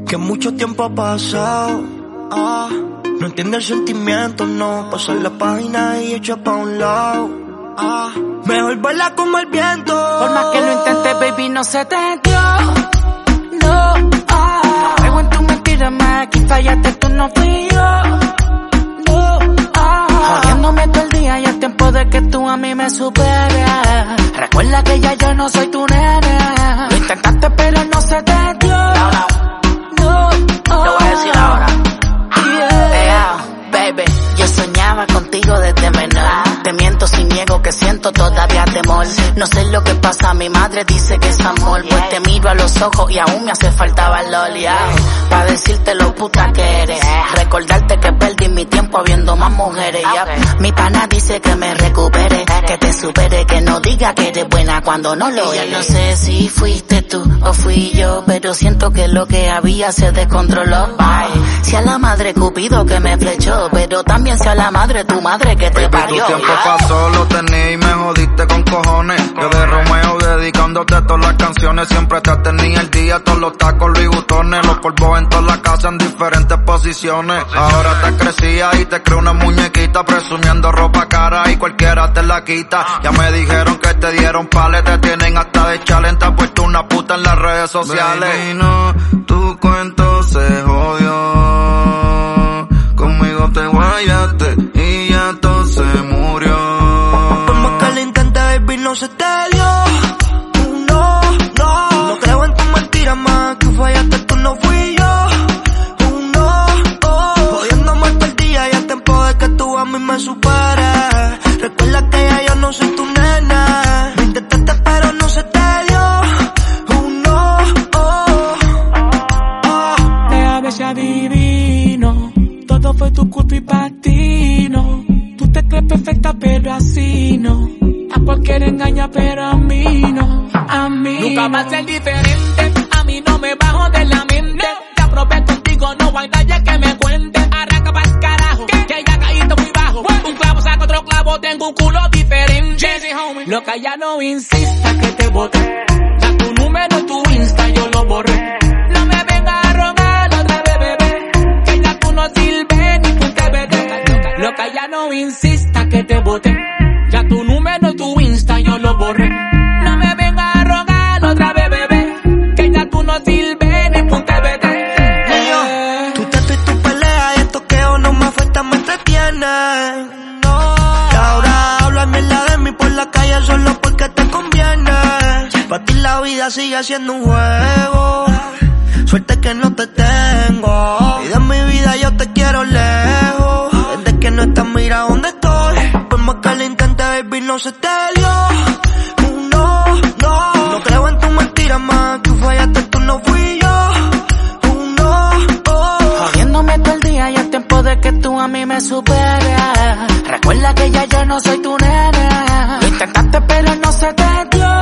Que mucho tiempo ha pasado, no entiende el sentimiento, no. Pasar la página y echa pa' un lado, mejor baila como el viento. Por más que lo intenté, baby, no se te dio. No, no creo en tu mentira más, aquí fallaste, tú no fui yo. No, jodiéndome todo el día y es tiempo de que tú a mí me superes. Recuerda que ya yo no soy tu nena. Lo intentaste pero no se te dio. No, te voy a decir ahora. Baby, yo soñaba contigo desde menor. Te miento si niego que siento todavía temor. No sé lo que pasa, mi madre dice que es amor. Pues te miro a los ojos y aún me hace falta valor, pa' decirte lo puta que eres. Recordarte que perdí mi tiempo viendo más mujeres, Mi pana dice que me recupere, que te supere, que no diga que eres buena cuando no lo eres. No sé si fuiste tú o fui yo, pero siento que lo que había se descontroló. Si a la madre Cupido que me flechó, pero también sea la madre tu madre que te parió. Tu tiempo pasó, lo tenía y me jodiste con cojones. Yo de Romeo dedicándote todas las canciones. Siempre te tenía el día, todos los tacos, Louis Vuittones. Los polvos en toda la casa en diferentes posiciones. Ahora te crecía y te creo una muñequita, presumiendo ropa cara y cualquiera te la quita. Ya me dijeron que te dieron pales, te tienen hasta de challenge. Te has puesto una puta en las redes sociales. Baby, no, tu cuento se jodió. Conmigo te guayaste y ya todo se murió. Por más que lo intente, baby, no se te dio. No, no, no creo en tu mentira más, que fallaste, tú no fui yo. No, jodiéndome todo el día y es tiempo de que tú a mí me superes. Recuerda que ya yo no soy tu nena. Lo intentaste pero no se te dio. No, Te ves adivino, todo fue tu culpa y patino. Tú te crees perfecta pero así no. A cualquiera engaña pero a mí no. A mí nunca va a ser diferente. A mí no me bajo de la mente. Ya probé contigo, no hay nadie que me cuente. Arranca pa'l carajo, que ya caíste muy bajo. Un clavo saca otro clavo, tengo un culo diferente. Loca, ya no insista que te bote. Da tu número y tu Insta, yo lo borré. No me vengas a rogar otra vez, bebé, que ya tú no sirves ni tu TBT. Loca, ya no insista que te bote. Ya tu número y tu Insta, yo lo borré. No me vengas a rogar otra vez, bebé, que ya tú no sirves ni tu TBT. tú te y tu pelea y esto que no me afecta, me entretiene. No, y ahora hablas mierda de mí por la calle solo porque te conviene. Para ti la vida sigue siendo un juego. Suerte que no te tengo. Y de mi vida yo te quiero lejos. Desde que no estás, mira dónde estoy. Por más que lo intente, baby, no se te dio. No, no, no creo en tu mentira más, que fallaste, tú no fui yo. No, jodiéndome todo el día y es tiempo de que tú a mí me superes. Recuerda que ya yo no soy tu nena. Lo intentaste pero no se te dio.